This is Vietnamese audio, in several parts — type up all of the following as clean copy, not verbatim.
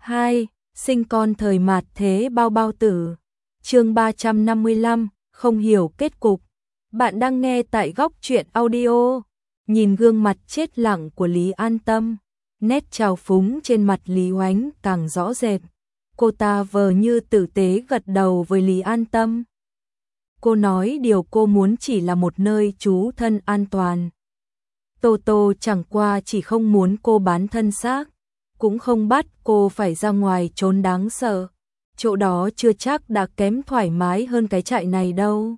2. Sinh con thời mạt thế bao bao tử. Chương 355, không hiểu kết cục. Bạn đang nghe tại Góc Truyện Audio. Nhìn gương mặt chết lặng của Lý An Tâm, nét trào phúng trên mặt Lý Oánh càng rõ rệt. Cô ta vờ như tử tế gật đầu với Lý An Tâm. Cô nói điều cô muốn chỉ là một nơi trú thân an toàn. Tô Tô chẳng qua chỉ không muốn cô bán thân xác, cũng không bắt cô phải ra ngoài trốn đáng sợ. Chỗ đó chưa chắc đã kém thoải mái hơn cái trại này đâu.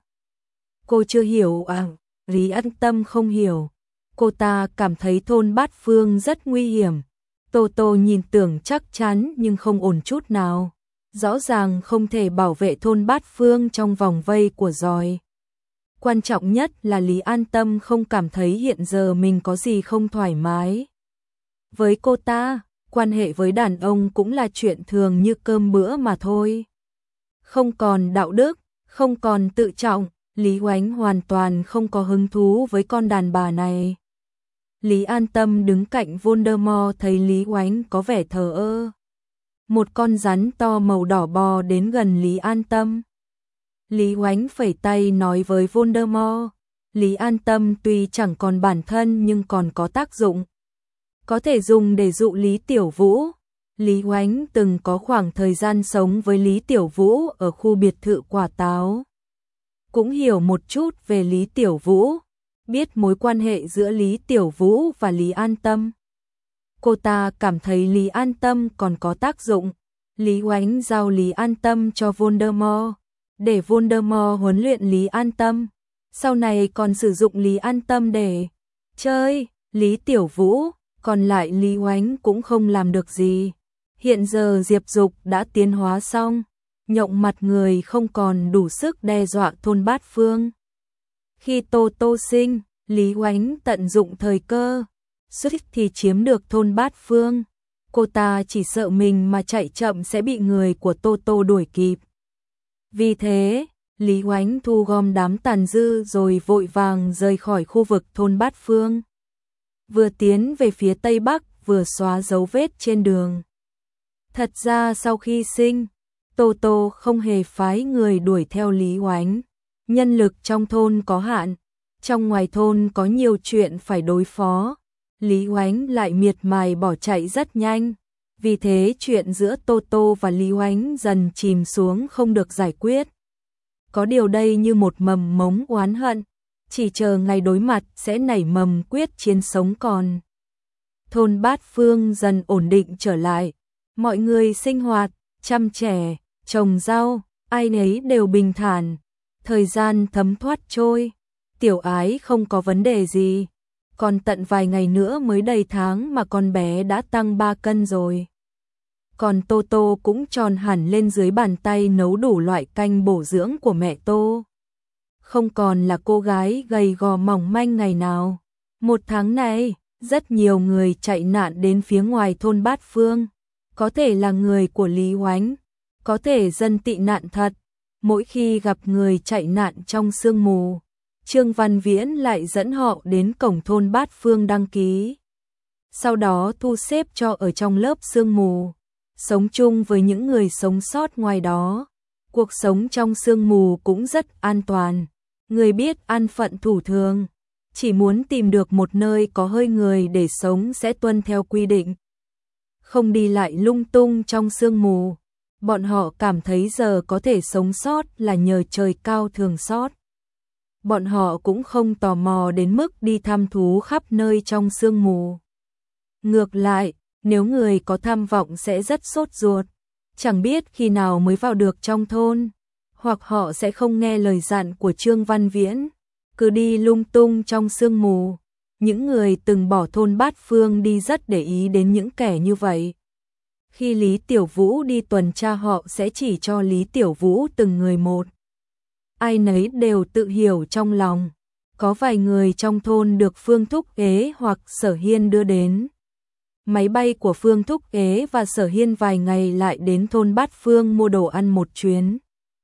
Cô chưa hiểu à? Lý An Tâm không hiểu. Cô ta cảm thấy thôn Bát Phương rất nguy hiểm. Tô Tô nhìn tưởng chắc chắn nhưng không ổn chút nào. Rõ ràng không thể bảo vệ thôn Bát Phương trong vòng vây của giòi. Quan trọng nhất là Lý An Tâm không cảm thấy hiện giờ mình có gì không thoải mái. Với cô ta, quan hệ với đàn ông cũng là chuyện thường như cơm bữa mà thôi. Không còn đạo đức, không còn tự trọng, Lý Oánh hoàn toàn không có hứng thú với con đàn bà này. Lý An Tâm đứng cạnh Voldemort thấy Lý Oánh có vẻ thờ ơ. Một con rắn to màu đỏ bò đến gần Lý An Tâm. Lý Oánh phẩy tay nói với Voldemort, Lý An Tâm tuy chẳng còn bản thân nhưng còn có tác dụng. Có thể dùng để dụ Lý Tiểu Vũ. Lý Oánh từng có khoảng thời gian sống với Lý Tiểu Vũ ở khu biệt thự Quả Táo. Cũng hiểu một chút về Lý Tiểu Vũ, biết mối quan hệ giữa Lý Tiểu Vũ và Lý An Tâm. Cô ta cảm thấy Lý An Tâm còn có tác dụng. Lý Oánh giao Lý An Tâm cho Voldemort, để Voldemort huấn luyện Lý An Tâm. Sau này còn sử dụng Lý An Tâm để chơi Lý Tiểu Vũ, còn lại Lý Oánh cũng không làm được gì. Hiện giờ Diệp Dục đã tiến hóa xong, nhộng mặt người không còn đủ sức đe dọa thôn Bát Phương. Khi Tô Tô sinh, Lý Oánh tận dụng thời cơ, suýt thì chiếm được thôn Bát Phương. Cô ta chỉ sợ mình mà chạy chậm sẽ bị người của Tô Tô đuổi kịp. Vì thế, Lý Oánh thu gom đám tàn dư rồi vội vàng rời khỏi khu vực thôn Bát Phương. Vừa tiến về phía Tây Bắc vừa xóa dấu vết trên đường. Thật ra sau khi sinh, Tô Tô không hề phái người đuổi theo Lý Oánh. Nhân lực trong thôn có hạn, trong ngoài thôn có nhiều chuyện phải đối phó. Lý Oánh lại miệt mài bỏ chạy rất nhanh. Vì thế chuyện giữa Tô Tô và Lý Oánh dần chìm xuống không được giải quyết. Có điều đây như một mầm mống oán hận, chỉ chờ ngày đối mặt sẽ nảy mầm quyết chiến sống còn. Thôn Bát Phương dần ổn định trở lại. Mọi người sinh hoạt, chăm trẻ, trồng rau, ai nấy đều bình thản. Thời gian thấm thoát trôi, Tiểu Ái không có vấn đề gì. Còn tận vài ngày nữa mới đầy tháng mà con bé đã tăng 3 cân rồi. Còn Tô Tô cũng tròn hẳn lên dưới bàn tay nấu đủ loại canh bổ dưỡng của mẹ Tô. Không còn là cô gái gầy gò mỏng manh ngày nào. Một tháng này, rất nhiều người chạy nạn đến phía ngoài thôn Bát Phương. Có thể là người của Lý Oánh, có thể dân tị nạn thật. Mỗi khi gặp người chạy nạn trong sương mù, Trương Văn Viễn lại dẫn họ đến cổng thôn Bát Phương đăng ký. Sau đó thu xếp cho ở trong lớp sương mù, sống chung với những người sống sót ngoài đó. Cuộc sống trong sương mù cũng rất an toàn. Người biết an phận thủ thường, chỉ muốn tìm được một nơi có hơi người để sống sẽ tuân theo quy định, không đi lại lung tung trong sương mù. Bọn họ cảm thấy giờ có thể sống sót là nhờ trời cao thường xót. Bọn họ cũng không tò mò đến mức đi thăm thú khắp nơi trong sương mù. Ngược lại, nếu người có tham vọng sẽ rất sốt ruột, chẳng biết khi nào mới vào được trong thôn, hoặc họ sẽ không nghe lời dặn của Trương Văn Viễn, cứ đi lung tung trong sương mù. Những người từng bỏ thôn Bát Phương đi rất để ý đến những kẻ như vậy. Khi Lý Tiểu Vũ đi tuần tra họ sẽ chỉ cho Lý Tiểu Vũ từng người một. Ai nấy đều tự hiểu trong lòng. Có vài người trong thôn được Phương Thúc Ế hoặc Sở Hiên đưa đến. Máy bay của Phương Thúc Ế và Sở Hiên vài ngày lại đến thôn Bát Phương mua đồ ăn một chuyến.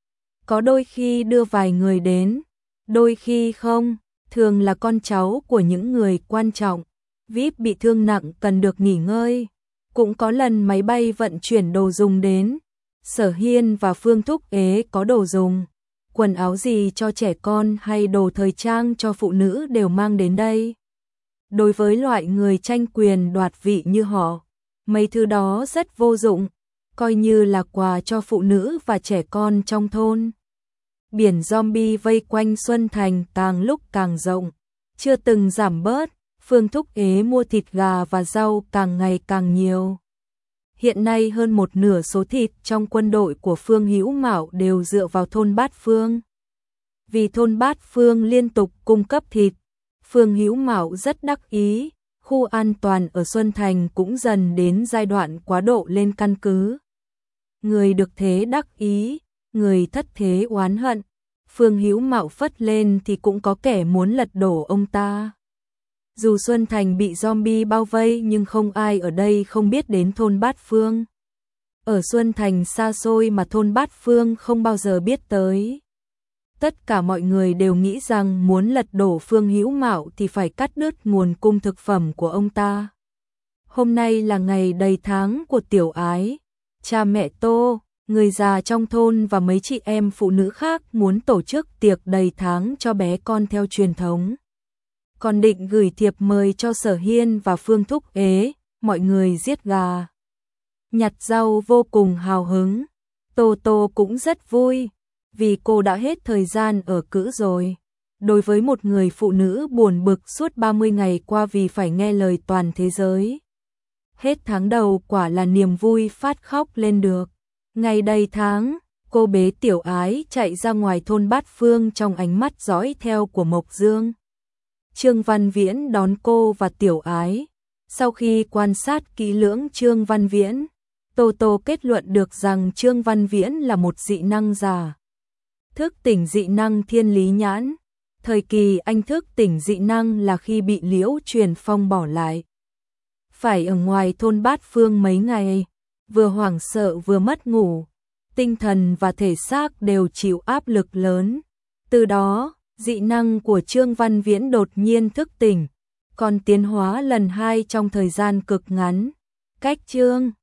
Có đôi khi đưa vài người đến, đôi khi không, thường là con cháu của những người quan trọng. VIP bị thương nặng cần được nghỉ ngơi. Cũng có lần máy bay vận chuyển đồ dùng đến, Sở Hiên và Phương Thúc Ế có đồ dùng, quần áo gì cho trẻ con hay đồ thời trang cho phụ nữ đều mang đến đây. Đối với loại người tranh quyền đoạt vị như họ, mấy thứ đó rất vô dụng, coi như là quà cho phụ nữ và trẻ con trong thôn. Biển zombie vây quanh Xuân Thành càng lúc càng rộng, chưa từng giảm bớt. Phương Thúc Ế mua thịt gà và rau càng ngày càng nhiều. Hiện nay hơn một nửa số thịt trong quân đội của Phương Hữu Mạo đều dựa vào thôn Bát Phương. Vì thôn Bát Phương liên tục cung cấp thịt, Phương Hữu Mạo rất đắc ý, khu an toàn ở Xuân Thành cũng dần đến giai đoạn quá độ lên căn cứ. Người được thế đắc ý, người thất thế oán hận, Phương Hữu Mạo phất lên thì cũng có kẻ muốn lật đổ ông ta. Dù Xuân Thành bị zombie bao vây nhưng không ai ở đây không biết đến thôn Bát Phương. Ở Xuân Thành xa xôi mà thôn Bát Phương không bao giờ biết tới. Tất cả mọi người đều nghĩ rằng muốn lật đổ Phương Hữu Mạo thì phải cắt đứt nguồn cung thực phẩm của ông ta. Hôm nay là ngày đầy tháng của Tiểu Ái. Cha mẹ Tô, người già trong thôn và mấy chị em phụ nữ khác muốn tổ chức tiệc đầy tháng cho bé con theo truyền thống. Còn định gửi thiệp mời cho Sở Hiên và Phương Thúc Ế, mọi người giết gà, nhặt rau vô cùng hào hứng. Tô Tô cũng rất vui, vì cô đã hết thời gian ở cữ rồi. Đối với một người phụ nữ buồn bực suốt 30 ngày qua vì phải nghe lời toàn thế giới, hết tháng đầu quả là niềm vui phát khóc lên được. Ngày đầy tháng, cô bế Tiểu Ái chạy ra ngoài thôn Bát Phương trong ánh mắt dõi theo của Mộc Dương. Trương Văn Viễn đón cô và Tiểu Ái. Sau khi quan sát kỹ lưỡng Trương Văn Viễn, Tô Tô kết luận được rằng Trương Văn Viễn là một dị năng giả. Thức tỉnh dị năng Thiên Lý Nhãn. Thời kỳ anh thức tỉnh dị năng là khi bị Liễu Truyền Phong bỏ lại. Phải ở ngoài thôn Bát Phương mấy ngày, vừa hoảng sợ vừa mất ngủ, tinh thần và thể xác đều chịu áp lực lớn. Từ đó, dị năng của Trương Văn Viễn đột nhiên thức tỉnh, còn tiến hóa lần 2 trong thời gian cực ngắn. Cách Trương